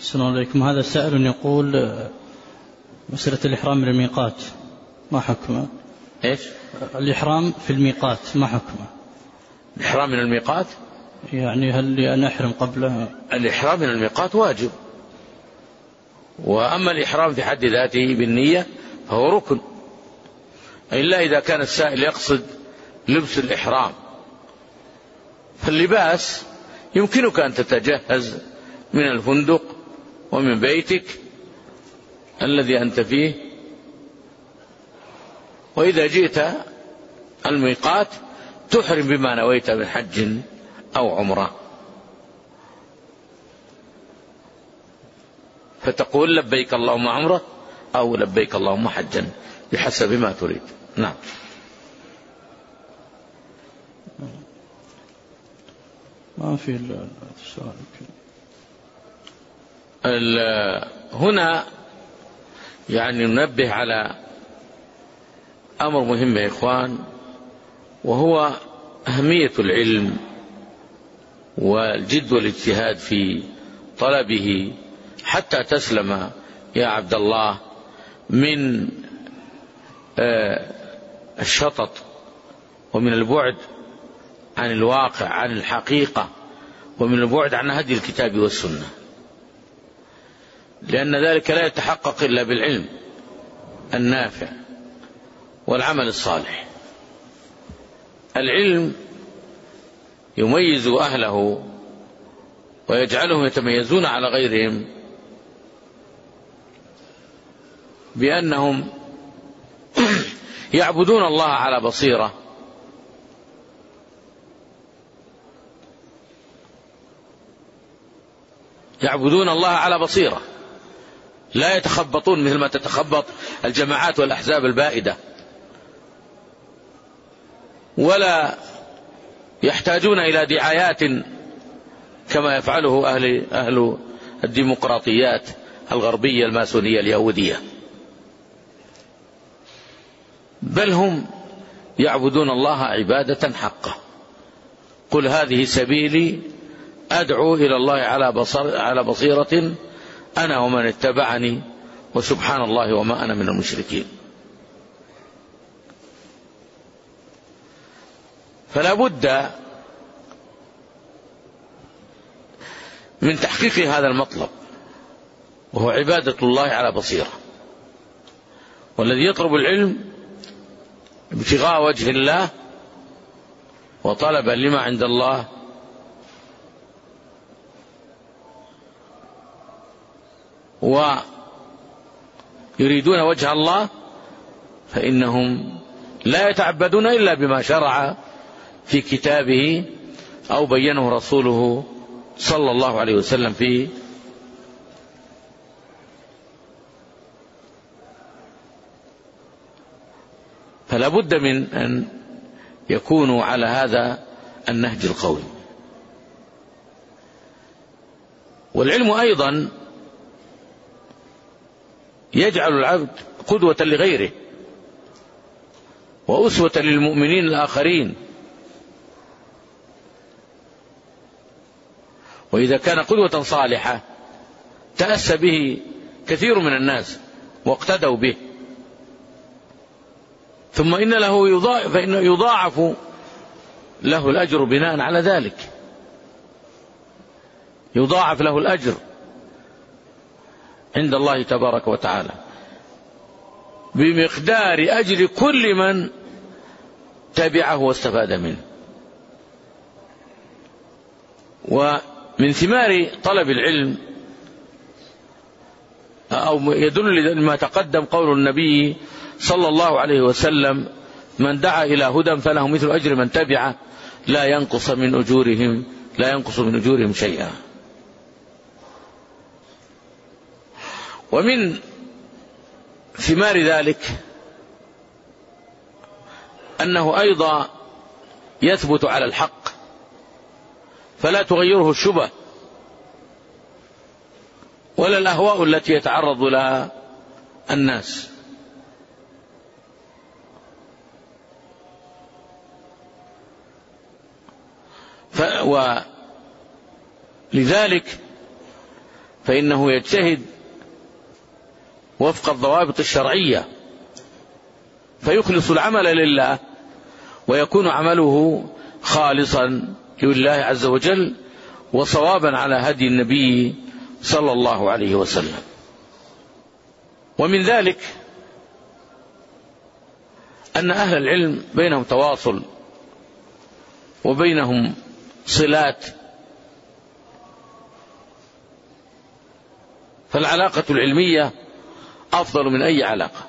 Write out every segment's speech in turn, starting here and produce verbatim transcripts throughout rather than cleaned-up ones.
السلام عليكم. هذا سائل يقول مسألة الإحرام من الميقات ما حكمه؟ إيش؟ الإحرام في الميقات ما حكمه؟ الإحرام من الميقات يعني هل أنا أحرم قبلها؟ الإحرام من الميقات واجب، وأما الإحرام في حد ذاته بالنية فهو ركن، إلا إذا كان السائل يقصد لبس الإحرام. فاللباس يمكنك أن تتجهز من الفندق ومن بيتك الذي أنت فيه، وإذا جئت الميقات تحرم بما نويت من حج أو عمرة، فتقول لبيك اللهم عمرة أو لبيك اللهم حجا بحسب ما تريد. نعم. ما في السؤال. هنا يعني ننبه على أمر مهم يا إخوان، وهو أهمية العلم والجد والاجتهاد في طلبه حتى تسلم يا عبد الله من الشطط ومن البعد عن الواقع، عن الحقيقة، ومن البعد عن هدي الكتاب والسنة، لأن ذلك لا يتحقق إلا بالعلم النافع والعمل الصالح. العلم يميز أهله ويجعلهم يتميزون على غيرهم بأنهم يعبدون الله على بصيرة، يعبدون الله على بصيرة، لا يتخبطون مثل ما تتخبط الجماعات والأحزاب البائدة، ولا يحتاجون إلى دعايات كما يفعله أهل, أهل الديمقراطيات الغربية الماسونية اليهودية، بل هم يعبدون الله عبادة حقة. قل هذه سبيلي أدعو إلى الله على, بصر على بصيرة أنا ومن اتبعني وسبحان الله وما أنا من المشركين. فلا بد من تحقيق هذا المطلب، وهو عبادة الله على بصيرة. والذي يطلب العلم ابتغاء وجه الله وطلبا لما عند الله ويريدون وجه الله فإنهم لا يتعبدون إلا بما شرع في كتابه أو بينه رسوله صلى الله عليه وسلم فيه. فلا بد من أن يكونوا على هذا النهج القوي. والعلم أيضا يجعل العبد قدوة لغيره وأسوة للمؤمنين الآخرين، وإذا كان قدوة صالحة تأسى به كثير من الناس واقتدوا به، ثم إن له يضاعف فإنه يضاعف له الأجر بناء على ذلك، يضاعف له الأجر عند الله تبارك وتعالى بمقدار أجر كل من تبعه واستفاد منه. ومن ثمار طلب العلم أو يدل لما تقدم قول النبي صلى الله عليه وسلم: من دعا إلى هدى فله مثل أجر من تبعه لا ينقص من أجورهم لا ينقص من أجورهم شيئا. ومن ثمار ذلك أنه أيضا يثبت على الحق فلا تغيره الشبه ولا الأهواء التي يتعرض لها الناس. ولذلك فإنه يجتهد وفق الضوابط الشرعية فيخلص العمل لله ويكون عمله خالصا لله عز وجل وصوابا على هدي النبي صلى الله عليه وسلم. ومن ذلك أن أهل العلم بينهم تواصل وبينهم صلات، فالعلاقة العلمية أفضل من أي علاقة.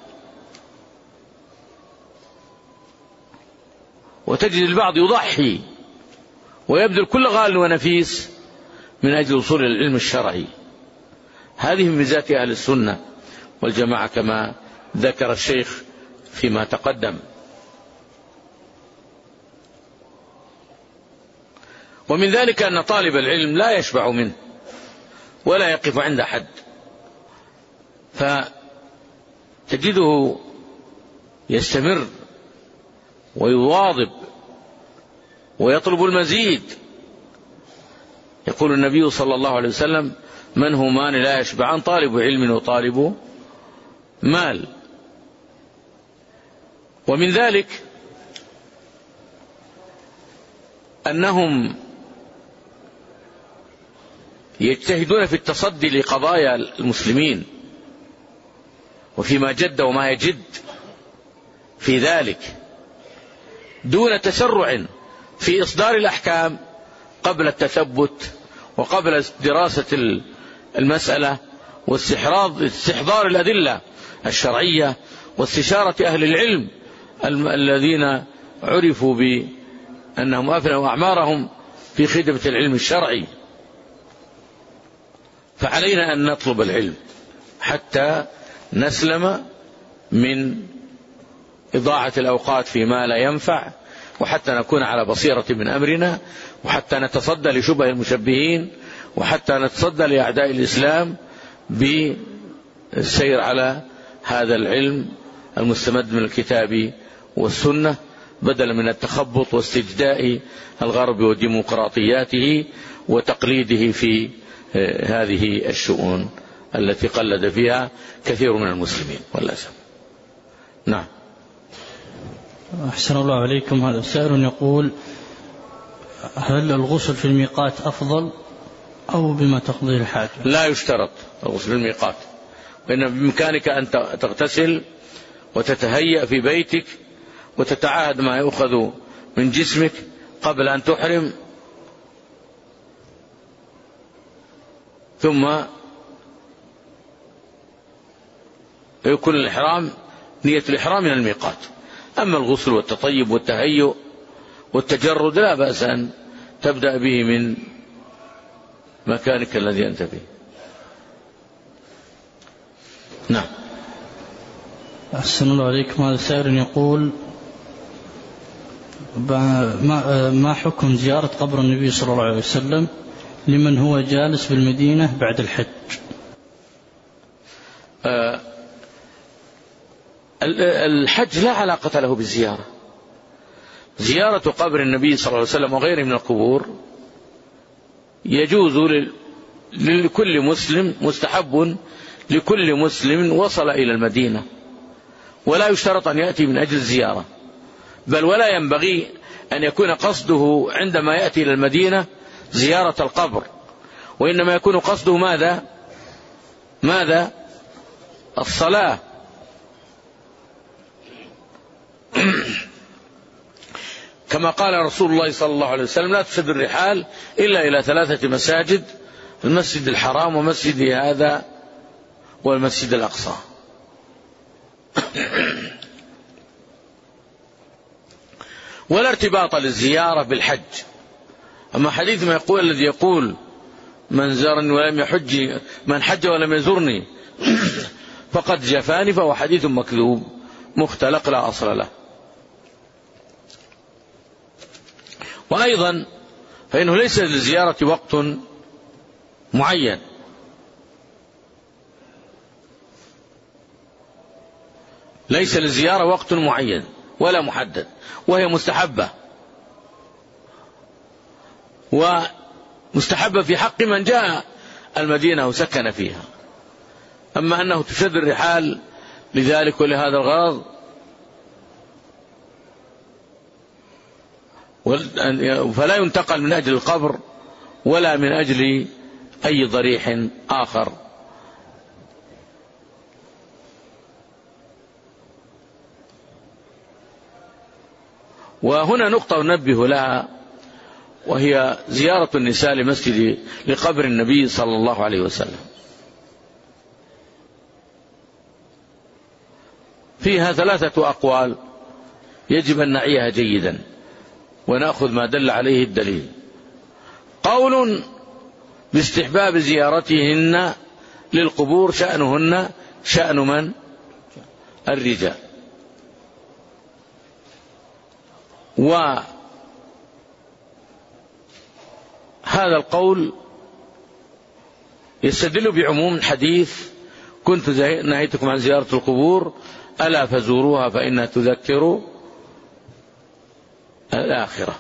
وتجد البعض يضحي ويبذل كل غال ونفيس من أجل وصول العلم الشرعي. هذه من ميزات أهل السنة والجماعة كما ذكر الشيخ فيما تقدم. ومن ذلك أن طالب العلم لا يشبع منه ولا يقف عند حد، فتجده يستمر ويواظب ويطلب المزيد. يقول النبي صلى الله عليه وسلم: من همان لا يشبعان، طالب علم وطالب مال. ومن ذلك أنهم يجتهدون في التصدي لقضايا المسلمين وفيما جد وما يجد في ذلك دون تسرع في إصدار الأحكام قبل التثبت وقبل دراسة المسألة واستحضار الأدلة الشرعية واستشارة أهل العلم الذين عرفوا بأنهم أفنوا أعمارهم في خدمة العلم الشرعي. فعلينا أن نطلب العلم حتى نسلم من إضاعة الأوقات فيما لا ينفع، وحتى نكون على بصيرة من أمرنا، وحتى نتصدى لشبه المشبهين، وحتى نتصدى لأعداء الإسلام بالسير على هذا العلم المستمد من الكتاب والسنة، بدلا من التخبط واستجداء الغرب وديمقراطياته وتقليده في هذه الشؤون التي قلد فيها كثير من المسلمين والأسف. نعم. أحسن الله عليكم. هذا سائل يقول: هل الغسل في الميقات أفضل أو بما تقضيه الحاجة؟ لا يشترط الغسل في الميقات، وإن بإمكانك أن تغتسل وتتهيأ في بيتك وتتعاهد ما يؤخذ من جسمك قبل أن تحرم، ثم يكون الإحرام نية الإحرام من الميقات. أما الغسل والتطيب والتهيؤ والتجرد لا بأس أن تبدأ به من مكانك الذي أنت فيه. نعم. أحسن الله عليكم. هذا سائل يقول: ما حكم زيارة قبر النبي صلى الله عليه وسلم لمن هو جالس بالمدينة بعد الحج؟ آه الحج لا علاقة له بالزيارة. زيارة قبر النبي صلى الله عليه وسلم وغيره من القبور يجوز لكل مسلم، مستحب لكل مسلم وصل إلى المدينة، ولا يشترط أن يأتي من أجل الزيارة، بل ولا ينبغي أن يكون قصده عندما يأتي إلى المدينة زيارة القبر، وإنما يكون قصده ماذا؟ ماذا؟ الصلاة. كما قال رسول الله صلى الله عليه وسلم: لا تشد الرحال إلا إلى ثلاثة مساجد: المسجد الحرام ومسجد هذا والمسجد الأقصى. ولا ارتباط للزيارة بالحج. أما حديث ما يقول الذي يقول: من زارني ولم يحج، من حج ولم يزرني فقد جفاني، فهو حديث مكذوب مختلق لا أصل له. وأيضا فإنه ليس للزيارة وقت معين، ليس للزيارة وقت معين ولا محدد، وهي مستحبة، ومستحبة في حق من جاء المدينة وسكن فيها. أما أنه تشد الرحال لذلك ولهذا الغرض فلا ينتقل من أجل القبر ولا من أجل أي ضريح آخر. وهنا نقطة ننبه لها، وهي زيارة النساء لمسجد لقبر النبي صلى الله عليه وسلم. فيها ثلاثة أقوال يجب أن نعيها جيدا ونأخذ ما دل عليه الدليل. قول باستحباب زيارتهن للقبور شأنهن شأن من؟ الرجال. وهذا القول يستدل بعموم الحديث كنت نهيتكم عن زيارة القبور ألا فزوروها فإنها تذكر الآخرة.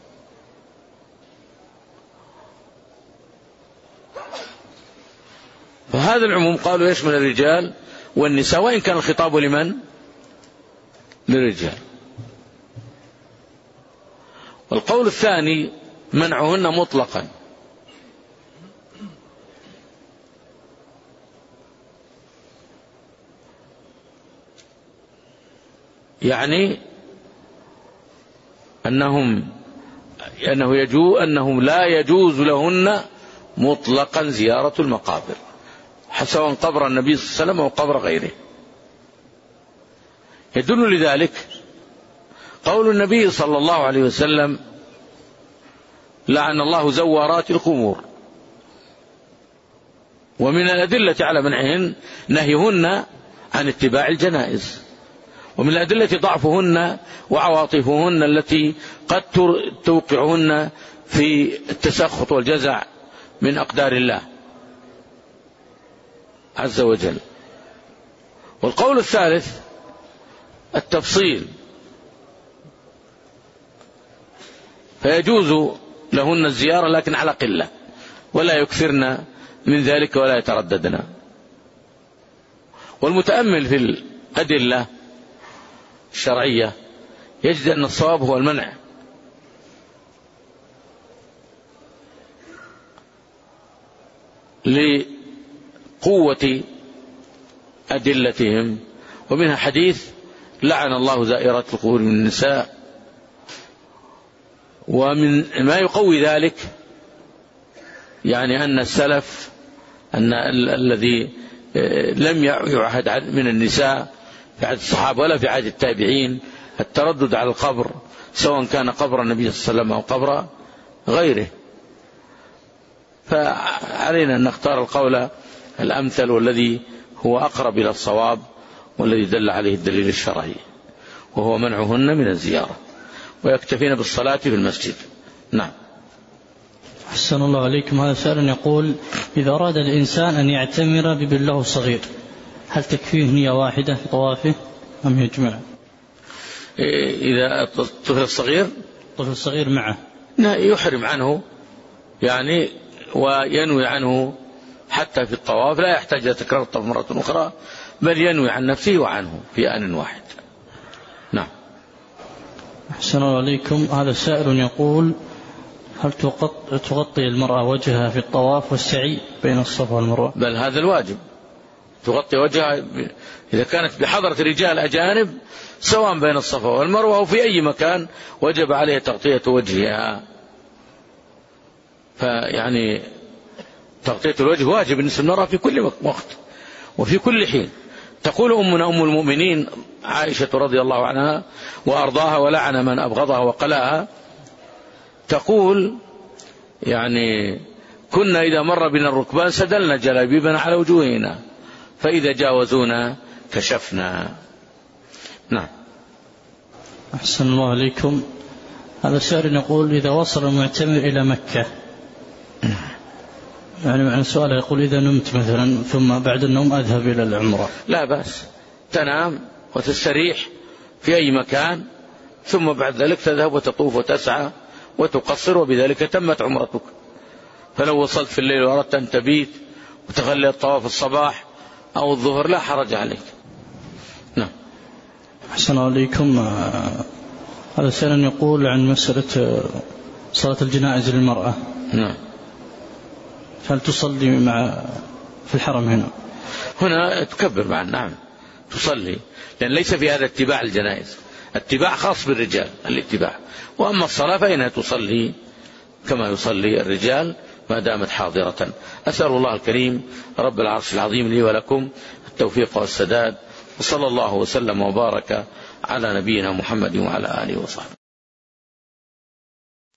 فهذا العموم قالوا يشمل الرجال والنساء، وإن كان الخطاب لمن؟ للرجال. والقول الثاني منعهن مطلقا، يعني أنهم أنه يجوز أنهم لا يجوز لهن مطلقا زيارة المقابر سواء قبر النبي صلى الله عليه وسلم أو قبر غيره. يدل لذلك قول النبي صلى الله عليه وسلم لعن الله زوارات القبور. ومن الأدلة على منعهن نهيهن عن اتباع الجنائز، ومن الأدلة ضعفهن وعواطفهن التي قد توقعهن في التسخط والجزع من أقدار الله عز وجل. والقول الثالث التفصيل، فيجوز لهن الزيارة لكن على قلة ولا يكثرن من ذلك ولا يترددن. والمتأمل في الأدلة الشرعية يجد أن الصواب هو المنع، لقوة أدلتهم. ومنها حديث لعن الله زائرات القبور من النساء. ومن ما يقوي ذلك يعني أن السلف أن الذي لم يعهد من النساء في عهد الصحابة ولا في عهد التابعين التردد على القبر سواء كان قبر النبي صلى الله عليه وسلم أو قبر غيره. فعلينا أن نختار القول الأمثل والذي هو أقرب إلى الصواب والذي دل عليه الدليل الشرعي، وهو منعهن من الزيارة، ويكتفين بالصلاة في المسجد. نعم. أحسن الله عليكم. هذا سؤال يقول إذا أراد الإنسان أن يعتمر بابن له صغير هل تكفيه نية واحدة في طوافه أم يجمع؟ إذا الطفل الصغير الطفل الصغير معه يحرم عنه يعني وينوي عنه حتى في الطواف، لا يحتاج تكرار الطواف مرة أخرى، بل ينوي عن نفسه وعنه في آن واحد. نعم. أحسن الله عليكم. هذا سائل يقول هل تغطي المرأة وجهها في الطواف والسعي بين الصفا والمروة؟ بل هذا الواجب، تغطي وجهها إذا كانت بحضرة رجال أجانب سواء بين الصفا والمروة أو في أي مكان وجب عليه تغطية وجهها. فيعني تغطية الوجه واجب بالنسبة للمرأة في كل وقت وفي كل حين. تقول أمنا أم المؤمنين عائشة رضي الله عنها وأرضاها ولعن من أبغضها وقلاها، تقول يعني كنا إذا مر بنا الركبان سدلنا جلابيبنا على وجوهنا فإذا جاوزونا كشفنا. نعم. أحسن الله عليكم. هذا السؤال يقول إذا وصل المعتمر إلى مكة، يعني معنى السؤال يقول إذا نمت مثلا ثم بعد النوم أذهب إلى العمرة، لا بأس، تنام وتستريح في أي مكان ثم بعد ذلك تذهب وتطوف وتسعى وتقصر، وبذلك تمت عمرتك. فلو وصلت في الليل وأردت أن تبيت وتخلي الطواف الصباح أو الظهر لا حرج عليك. نعم. أحسن عليكم. هذا سائل يقول عن مسألة صلاة الجنائز للمرأة. نعم. هل تصلي مع في الحرم هنا؟ هنا تكبر معا. نعم تصلي، لأن ليس في هذا اتباع الجنائز، اتباع خاص بالرجال الاتباع، وأما الصلاة فإنها تصلي كما يصلي الرجال ما دامت حاضرة. أسأل الله الكريم رب العرش العظيم لي ولكم التوفيق والسداد، وصلى الله وسلم وبارك على نبينا محمد وعلى آله وصحبه.